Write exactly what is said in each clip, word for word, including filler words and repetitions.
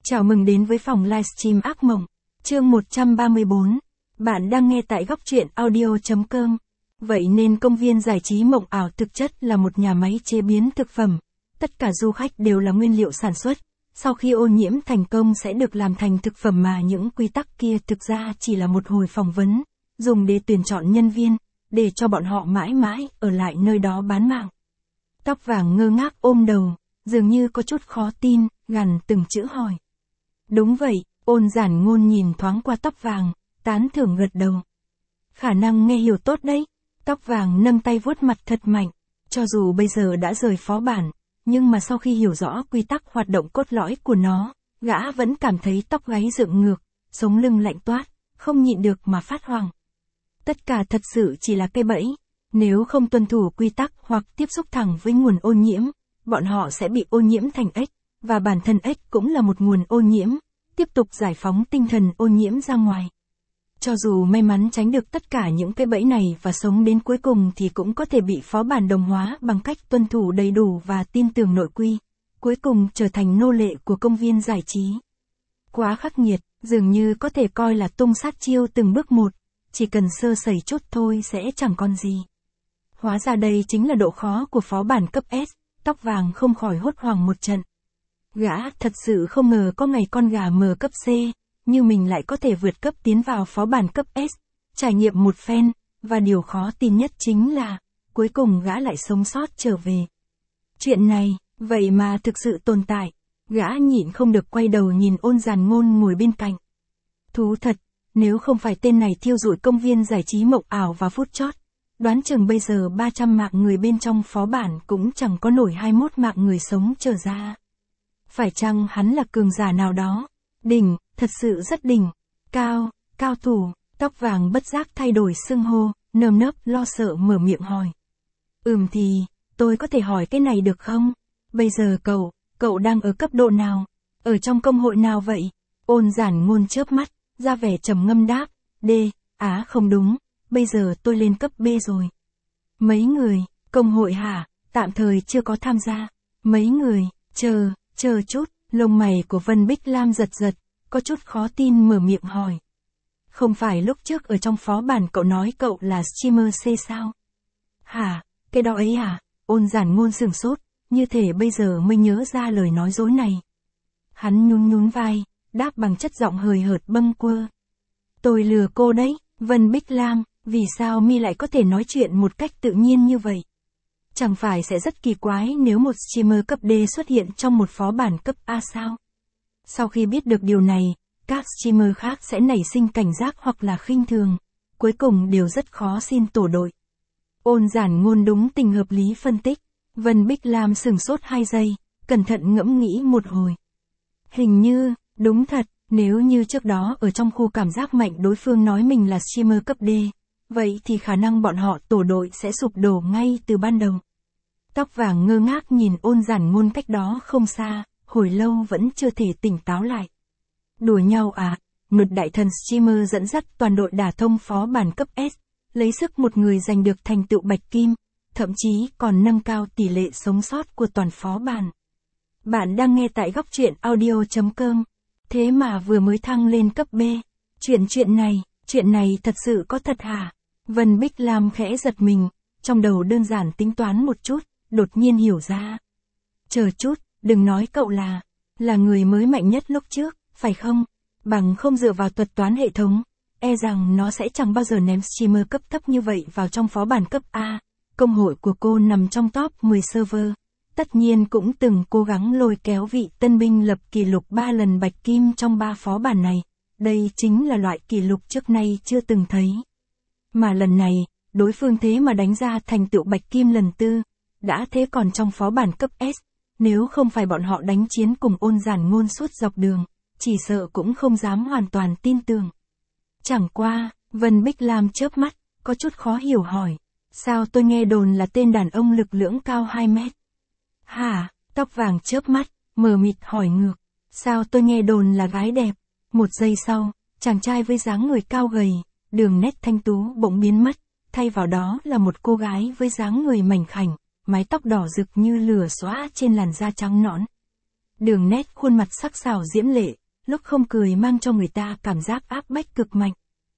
Chào mừng đến với phòng livestream ác mộng, chương một trăm ba mươi bốn. Bạn đang nghe tại góc truyện audio chấm com. Vậy nên công viên giải trí mộng ảo thực chất là một nhà máy chế biến thực phẩm. Tất cả du khách đều là nguyên liệu sản xuất. Sau khi ô nhiễm thành công sẽ được làm thành thực phẩm mà những quy tắc kia thực ra chỉ là một hồi phỏng vấn, dùng để tuyển chọn nhân viên, để cho bọn họ mãi mãi ở lại nơi đó bán mạng. Tóc vàng ngơ ngác ôm đầu, dường như có chút khó tin, gằn từng chữ hỏi. Đúng vậy, Ôn Giản Ngôn nhìn thoáng qua tóc vàng, tán thưởng gật đầu. Khả năng nghe hiểu tốt đấy. Tóc vàng nâng tay vuốt mặt thật mạnh, cho dù bây giờ đã rời phó bản, nhưng mà sau khi hiểu rõ quy tắc hoạt động cốt lõi của nó, gã vẫn cảm thấy tóc gáy dựng ngược, sống lưng lạnh toát, không nhịn được mà phát hoảng. Tất cả thật sự chỉ là cây bẫy, nếu không tuân thủ quy tắc hoặc tiếp xúc thẳng với nguồn ô nhiễm, bọn họ sẽ bị ô nhiễm thành ếch, và bản thân ếch cũng là một nguồn ô nhiễm, tiếp tục giải phóng tinh thần ô nhiễm ra ngoài. Cho dù may mắn tránh được tất cả những cái bẫy này và sống đến cuối cùng thì cũng có thể bị phó bản đồng hóa bằng cách tuân thủ đầy đủ và tin tưởng nội quy, cuối cùng trở thành nô lệ của công viên giải trí. Quá khắc nghiệt, dường như có thể coi là tung sát chiêu từng bước một, chỉ cần sơ sẩy chút thôi sẽ chẳng còn gì. Hóa ra đây chính là độ khó của phó bản cấp S, tóc vàng không khỏi hốt hoảng một trận. Gã thật sự không ngờ có ngày con gà mờ cấp C, như mình lại có thể vượt cấp tiến vào phó bản cấp S, trải nghiệm một phen, và điều khó tin nhất chính là, cuối cùng gã lại sống sót trở về. Chuyện này, vậy mà thực sự tồn tại, gã nhịn không được quay đầu nhìn Ôn Giản Ngôn ngồi bên cạnh. Thú thật, nếu không phải tên này thiêu rụi công viên giải trí mộng ảo và phút chót, đoán chừng bây giờ ba trăm mạng người bên trong phó bản cũng chẳng có nổi hai mươi mốt mạng người sống trở ra. Phải chăng hắn là cường giả nào đó? Đỉnh, thật sự rất đỉnh. Cao, cao thủ, tóc vàng bất giác thay đổi xưng hô, nơm nớp lo sợ mở miệng hỏi. Ừm thì, tôi có thể hỏi cái này được không? Bây giờ cậu, cậu đang ở cấp độ nào? Ở trong công hội nào vậy? Ôn Giản Ngôn chớp mắt, ra vẻ trầm ngâm đáp. D, á không đúng, bây giờ tôi lên cấp B rồi. Mấy người, công hội hả? Tạm thời chưa có tham gia. Mấy người, chờ, chờ chút, lông mày của Vân Bích Lam giật giật, có chút khó tin mở miệng hỏi. Không phải lúc trước ở trong phó bản cậu nói cậu là streamer C sao? Hả, cái đó ấy à? Ôn Giản Ngôn sửng sốt, như thể bây giờ mới nhớ ra lời nói dối này. Hắn nhún nhún vai, đáp bằng chất giọng hời hợt bâng quơ. Tôi lừa cô đấy, Vân Bích Lam, vì sao mi lại có thể nói chuyện một cách tự nhiên như vậy? Chẳng phải sẽ rất kỳ quái nếu một streamer cấp D xuất hiện trong một phó bản cấp A sao? Sau khi biết được điều này, các streamer khác sẽ nảy sinh cảnh giác hoặc là khinh thường, cuối cùng đều rất khó xin tổ đội. Ôn Giản Ngôn đúng tình hợp lý phân tích, Vân Bích Lam sửng sốt hai giây, cẩn thận ngẫm nghĩ một hồi. Hình như, đúng thật, nếu như trước đó ở trong khu cảm giác mạnh đối phương nói mình là streamer cấp D, vậy thì khả năng bọn họ tổ đội sẽ sụp đổ ngay từ ban đầu. Tóc vàng ngơ ngác nhìn Ôn Giản Ngôn cách đó không xa, hồi lâu vẫn chưa thể tỉnh táo lại. Đùa nhau à? Một đại thần streamer dẫn dắt toàn đội đả thông phó bản cấp S, lấy sức một người giành được thành tựu bạch kim, thậm chí còn nâng cao tỷ lệ sống sót của toàn phó bản. Bạn đang nghe tại góc truyện audio chấm com. Thế mà vừa mới thăng lên cấp B. Chuyện chuyện này, chuyện này thật sự có thật hả? Vân Bích Lam khẽ giật mình, trong đầu đơn giản tính toán một chút, đột nhiên hiểu ra. Chờ chút, đừng nói cậu là, là người mới mạnh nhất lúc trước, phải không? Bằng không dựa vào thuật toán hệ thống, e rằng nó sẽ chẳng bao giờ ném streamer cấp thấp như vậy vào trong phó bản cấp A. Công hội của cô nằm trong top mười server. Tất nhiên cũng từng cố gắng lôi kéo vị tân binh lập kỷ lục ba lần bạch kim trong ba phó bản này. Đây chính là loại kỷ lục trước nay chưa từng thấy. Mà lần này, đối phương thế mà đánh ra thành tựu bạch kim lần tư. Đã thế còn trong phó bản cấp S, nếu không phải bọn họ đánh chiến cùng Ôn Giản Ngôn suốt dọc đường, chỉ sợ cũng không dám hoàn toàn tin tưởng. Chẳng qua, Vân Bích Lam chớp mắt, có chút khó hiểu hỏi. Sao tôi nghe đồn là tên đàn ông lực lưỡng cao hai mét? Hả? Tóc vàng chớp mắt, mờ mịt hỏi ngược. Sao tôi nghe đồn là gái đẹp? Một giây sau, chàng trai với dáng người cao gầy, đường nét thanh tú bỗng biến mất, thay vào đó là một cô gái với dáng người mảnh khảnh, mái tóc đỏ rực như lửa xóa trên làn da trắng nõn. Đường nét khuôn mặt sắc sảo diễm lệ, lúc không cười mang cho người ta cảm giác áp bách cực mạnh.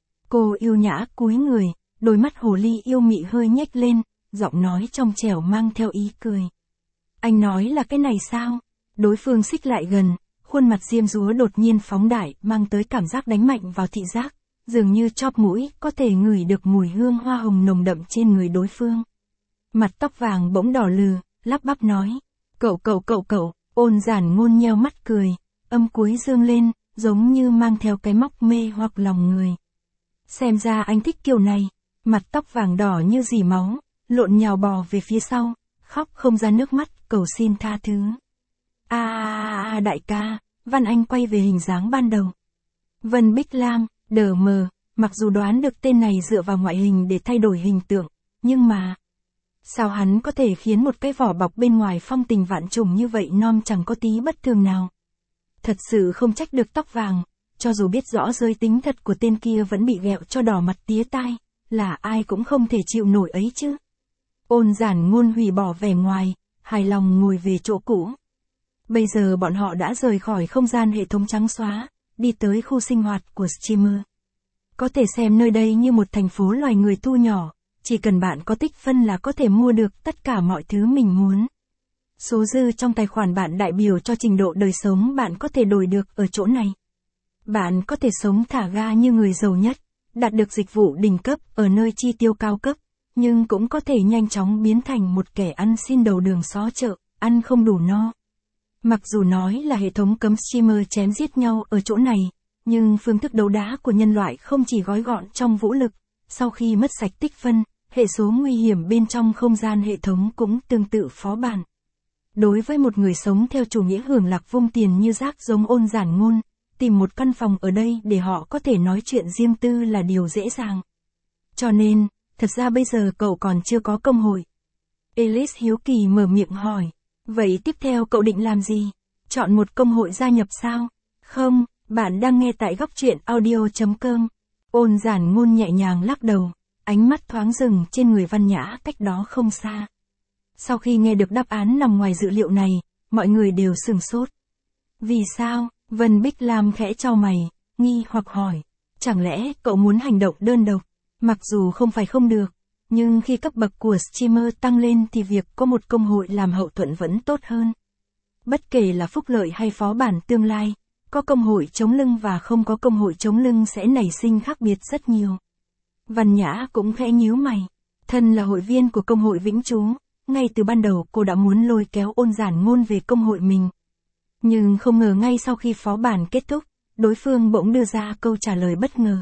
Cô yêu nhã cúi người, đôi mắt hồ ly yêu mị hơi nhếch lên, giọng nói trong trẻo mang theo ý cười. Anh nói là cái này sao? Đối phương xích lại gần, khuôn mặt diêm dúa đột nhiên phóng đại, mang tới cảm giác đánh mạnh vào thị giác, dường như chóp mũi có thể ngửi được mùi hương hoa hồng nồng đậm trên người đối phương. Mặt tóc vàng bỗng đỏ lừ, lắp bắp nói, cậu cậu cậu cậu, Ôn Giản Ngôn nheo mắt cười, âm cuối dương lên, giống như mang theo cái móc mê hoặc lòng người. Xem ra anh thích kiểu này, mặt tóc vàng đỏ như dì máu, lộn nhào bò về phía sau, khóc không ra nước mắt, cầu xin tha thứ. A a a đại ca, Văn Anh quay về hình dáng ban đầu. Vân Bích Lam, đờ mờ, mặc dù đoán được tên này dựa vào ngoại hình để thay đổi hình tượng, nhưng mà... Sao hắn có thể khiến một cái vỏ bọc bên ngoài phong tình vạn trùng như vậy non chẳng có tí bất thường nào? Thật sự không trách được tóc vàng, cho dù biết rõ giới tính thật của tên kia vẫn bị ghẹo cho đỏ mặt tía tai, là ai cũng không thể chịu nổi ấy chứ. Ôn Giản Ngôn hủy bỏ vẻ ngoài, hài lòng ngồi về chỗ cũ. Bây giờ bọn họ đã rời khỏi không gian hệ thống trắng xóa, đi tới khu sinh hoạt của streamer. Có thể xem nơi đây như một thành phố loài người thu nhỏ, chỉ cần bạn có tích phân là có thể mua được tất cả mọi thứ mình muốn. Số dư trong tài khoản bạn đại biểu cho trình độ đời sống bạn có thể đổi được ở chỗ này. Bạn có thể sống thả ga như người giàu nhất, đạt được dịch vụ đỉnh cấp ở nơi chi tiêu cao cấp, nhưng cũng có thể nhanh chóng biến thành một kẻ ăn xin đầu đường xó chợ, ăn không đủ no. Mặc dù nói là hệ thống cấm streamer chém giết nhau ở chỗ này, nhưng phương thức đấu đá của nhân loại không chỉ gói gọn trong vũ lực, sau khi mất sạch tích phân, hệ số nguy hiểm bên trong không gian hệ thống cũng tương tự phó bản. Đối với một người sống theo chủ nghĩa hưởng lạc vung tiền như rác giống Ôn Giản Ngôn, tìm một căn phòng ở đây để họ có thể nói chuyện riêng tư là điều dễ dàng. Cho nên, thật ra bây giờ cậu còn chưa có công hội. Alice hiếu kỳ mở miệng hỏi, vậy tiếp theo cậu định làm gì? Chọn một công hội gia nhập sao? Không, bạn đang nghe tại góc truyện audio chấm com. Ôn Giản Ngôn nhẹ nhàng lắc đầu, ánh mắt thoáng dừng trên người Văn Nhã cách đó không xa. Sau khi nghe được đáp án nằm ngoài dự liệu này, mọi người đều sửng sốt. Vì sao? Vân Bích Lam khẽ chau mày, nghi hoặc hỏi. Chẳng lẽ cậu muốn hành động đơn độc? Mặc dù không phải không được, nhưng khi cấp bậc của streamer tăng lên thì việc có một công hội làm hậu thuẫn vẫn tốt hơn. Bất kể là phúc lợi hay phó bản tương lai, có công hội chống lưng và không có công hội chống lưng sẽ nảy sinh khác biệt rất nhiều. Văn Nhã cũng khẽ nhíu mày. Thân là hội viên của công hội Vĩnh Trú, ngay từ ban đầu cô đã muốn lôi kéo Ôn Giản Ngôn về công hội mình. Nhưng không ngờ ngay sau khi phó bản kết thúc, đối phương bỗng đưa ra câu trả lời bất ngờ.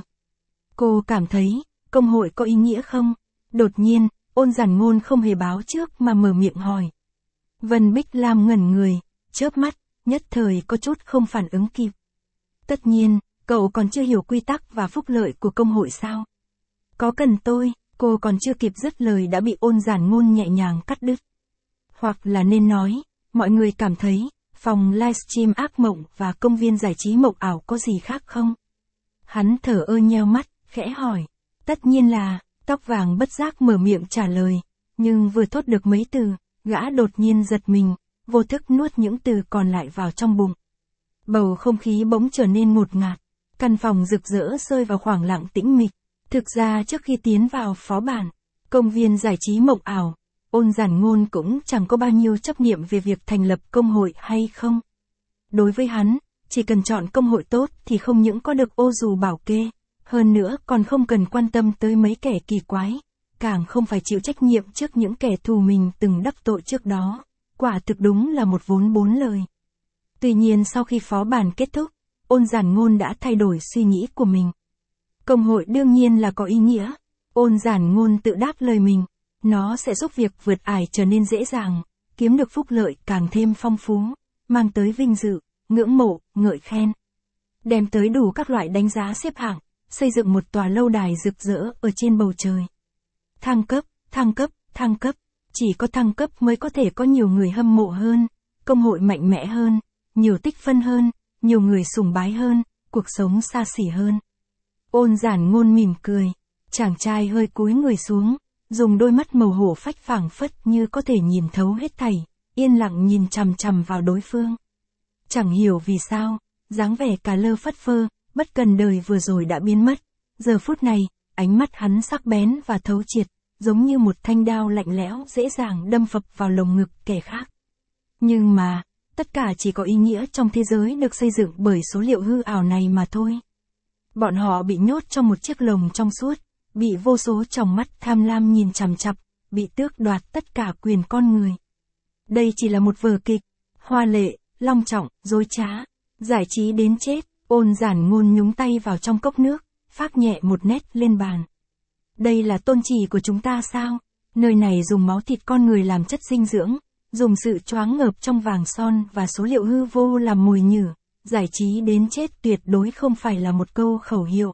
Cô cảm thấy, công hội có ý nghĩa không? Đột nhiên, Ôn Giản Ngôn không hề báo trước mà mở miệng hỏi. Vân Bích Lam ngẩn người, chớp mắt, nhất thời có chút không phản ứng kịp. Tất nhiên, cậu còn chưa hiểu quy tắc và phúc lợi của công hội sao? Có cần tôi, cô còn chưa kịp dứt lời đã bị Ôn Giản Ngôn nhẹ nhàng cắt đứt. Hoặc là nên nói, mọi người cảm thấy, phòng livestream ác mộng và công viên giải trí mộng ảo có gì khác không? Hắn thở ơ nheo mắt, khẽ hỏi. Tất nhiên là, tóc vàng bất giác mở miệng trả lời, nhưng vừa thốt được mấy từ, gã đột nhiên giật mình, vô thức nuốt những từ còn lại vào trong bụng. Bầu không khí bỗng trở nên ngột ngạt, căn phòng rực rỡ rơi vào khoảng lặng tĩnh mịch. Thực ra trước khi tiến vào phó bản, công viên giải trí mộng ảo, Ôn Giản Ngôn cũng chẳng có bao nhiêu chấp niệm về việc thành lập công hội hay không. Đối với hắn, chỉ cần chọn công hội tốt thì không những có được ô dù bảo kê, hơn nữa còn không cần quan tâm tới mấy kẻ kỳ quái, càng không phải chịu trách nhiệm trước những kẻ thù mình từng đắc tội trước đó, quả thực đúng là một vốn bốn lời. Tuy nhiên sau khi phó bản kết thúc, Ôn Giản Ngôn đã thay đổi suy nghĩ của mình. Công hội đương nhiên là có ý nghĩa, Ôn Giản Ngôn tự đáp lời mình, nó sẽ giúp việc vượt ải trở nên dễ dàng, kiếm được phúc lợi càng thêm phong phú, mang tới vinh dự, ngưỡng mộ, ngợi khen. Đem tới đủ các loại đánh giá xếp hạng, xây dựng một tòa lâu đài rực rỡ ở trên bầu trời. Thăng cấp, thăng cấp, thăng cấp, chỉ có thăng cấp mới có thể có nhiều người hâm mộ hơn, công hội mạnh mẽ hơn, nhiều tích phân hơn, nhiều người sùng bái hơn, cuộc sống xa xỉ hơn. Ôn Giản Ngôn mỉm cười, chàng trai hơi cúi người xuống, dùng đôi mắt màu hổ phách phảng phất như có thể nhìn thấu hết thảy, yên lặng nhìn chằm chằm vào đối phương. Chẳng hiểu vì sao, dáng vẻ cà lơ phất phơ, bất cần đời vừa rồi đã biến mất. Giờ phút này, ánh mắt hắn sắc bén và thấu triệt, giống như một thanh đao lạnh lẽo dễ dàng đâm phập vào lồng ngực kẻ khác. Nhưng mà, tất cả chỉ có ý nghĩa trong thế giới được xây dựng bởi số liệu hư ảo này mà thôi. Bọn họ bị nhốt trong một chiếc lồng trong suốt, bị vô số tròng mắt tham lam nhìn chằm chằm, bị tước đoạt tất cả quyền con người. Đây chỉ là một vở kịch, hoa lệ, long trọng, dối trá, giải trí đến chết. Ôn Giản Ngôn nhúng tay vào trong cốc nước, phác nhẹ một nét lên bàn. Đây là tôn chỉ của chúng ta sao? Nơi này dùng máu thịt con người làm chất dinh dưỡng, dùng sự choáng ngợp trong vàng son và số liệu hư vô làm mồi nhử, giải trí đến chết tuyệt đối không phải là một câu khẩu hiệu.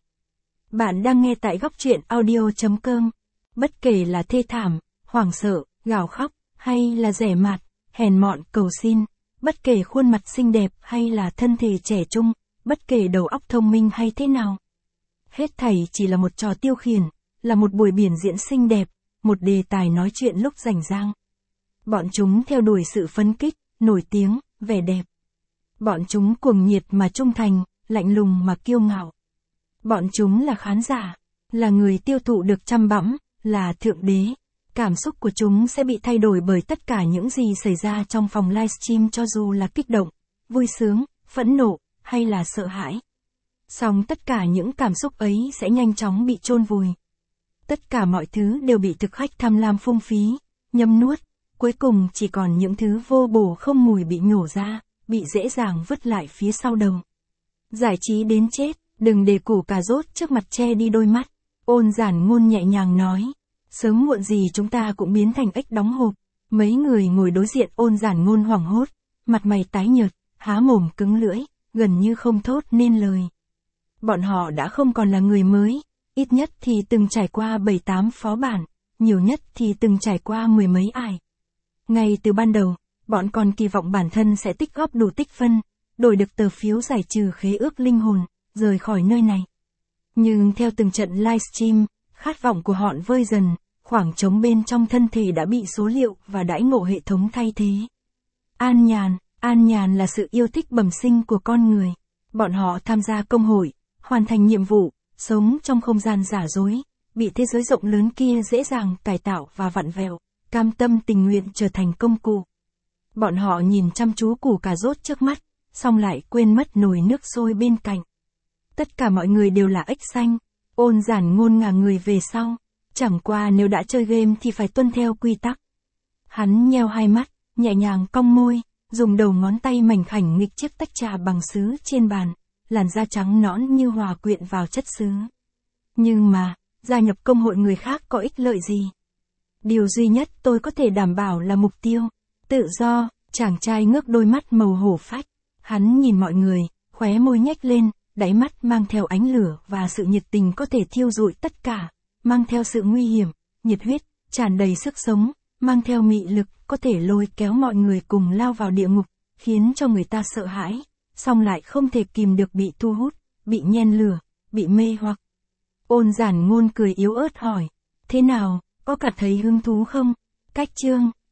Bạn đang nghe tại góc truyện audio chấm com. Bất kể là thê thảm, hoảng sợ, gào khóc, hay là rẻ mạt, hèn mọn cầu xin, bất kể khuôn mặt xinh đẹp hay là thân thể trẻ trung, bất kể đầu óc thông minh hay thế nào. Hết thảy chỉ là một trò tiêu khiển, là một buổi biểu diễn xinh đẹp, một đề tài nói chuyện lúc rảnh rang. Bọn chúng theo đuổi sự phấn kích, nổi tiếng, vẻ đẹp. Bọn chúng cuồng nhiệt mà trung thành, lạnh lùng mà kiêu ngạo. Bọn chúng là khán giả, là người tiêu thụ được chăm bẵm, là thượng đế. Cảm xúc của chúng sẽ bị thay đổi bởi tất cả những gì xảy ra trong phòng livestream, cho dù là kích động, vui sướng, phẫn nộ, hay là sợ hãi. Song tất cả những cảm xúc ấy sẽ nhanh chóng bị chôn vùi. Tất cả mọi thứ đều bị thực khách tham lam phung phí, nhấm nuốt, cuối cùng chỉ còn những thứ vô bổ không mùi bị nhổ ra, bị dễ dàng vứt lại phía sau đầu. Giải trí đến chết, đừng để củ cà rốt trước mặt che đi đôi mắt. Ôn Giản Ngôn nhẹ nhàng nói, sớm muộn gì chúng ta cũng biến thành ếch đóng hộp. Mấy người ngồi đối diện Ôn Giản Ngôn hoảng hốt, mặt mày tái nhợt, há mồm cứng lưỡi, gần như không thốt nên lời. Bọn họ đã không còn là người mới, ít nhất thì từng trải qua bảy tám phó bản, nhiều nhất thì từng trải qua mười mấy ải. Ngay từ ban đầu, bọn còn kỳ vọng bản thân sẽ tích góp đủ tích phân, đổi được tờ phiếu giải trừ khế ước linh hồn, rời khỏi nơi này. Nhưng theo từng trận livestream, khát vọng của họ vơi dần, khoảng trống bên trong thân thể đã bị số liệu và đãi ngộ hệ thống thay thế. An nhàn, an nhàn là sự yêu thích bẩm sinh của con người. Bọn họ tham gia công hội, hoàn thành nhiệm vụ, sống trong không gian giả dối, bị thế giới rộng lớn kia dễ dàng cải tạo và vặn vẹo, cam tâm tình nguyện trở thành công cụ. Bọn họ nhìn chăm chú củ cà rốt trước mắt, xong lại quên mất nồi nước sôi bên cạnh. Tất cả mọi người đều là ếch xanh. Ôn Giản Ngôn ngả người về sau, chẳng qua nếu đã chơi game thì phải tuân theo quy tắc. Hắn nheo hai mắt, nhẹ nhàng cong môi, dùng đầu ngón tay mảnh khảnh nghịch chiếc tách trà bằng sứ trên bàn, làn da trắng nõn như hòa quyện vào chất sứ. Nhưng mà, gia nhập công hội người khác có ích lợi gì? Điều duy nhất tôi có thể đảm bảo là mục tiêu, tự do. Chàng trai ngước đôi mắt màu hổ phách, hắn nhìn mọi người, khóe môi nhếch lên, đáy mắt mang theo ánh lửa và sự nhiệt tình có thể thiêu rụi tất cả, mang theo sự nguy hiểm, nhiệt huyết, tràn đầy sức sống, mang theo mị lực có thể lôi kéo mọi người cùng lao vào địa ngục, khiến cho người ta sợ hãi, song lại không thể kìm được bị thu hút, bị nhen lửa, bị mê hoặc. Ôn Giản Ngôn cười yếu ớt hỏi, thế nào, có cảm thấy hứng thú không? Cách chương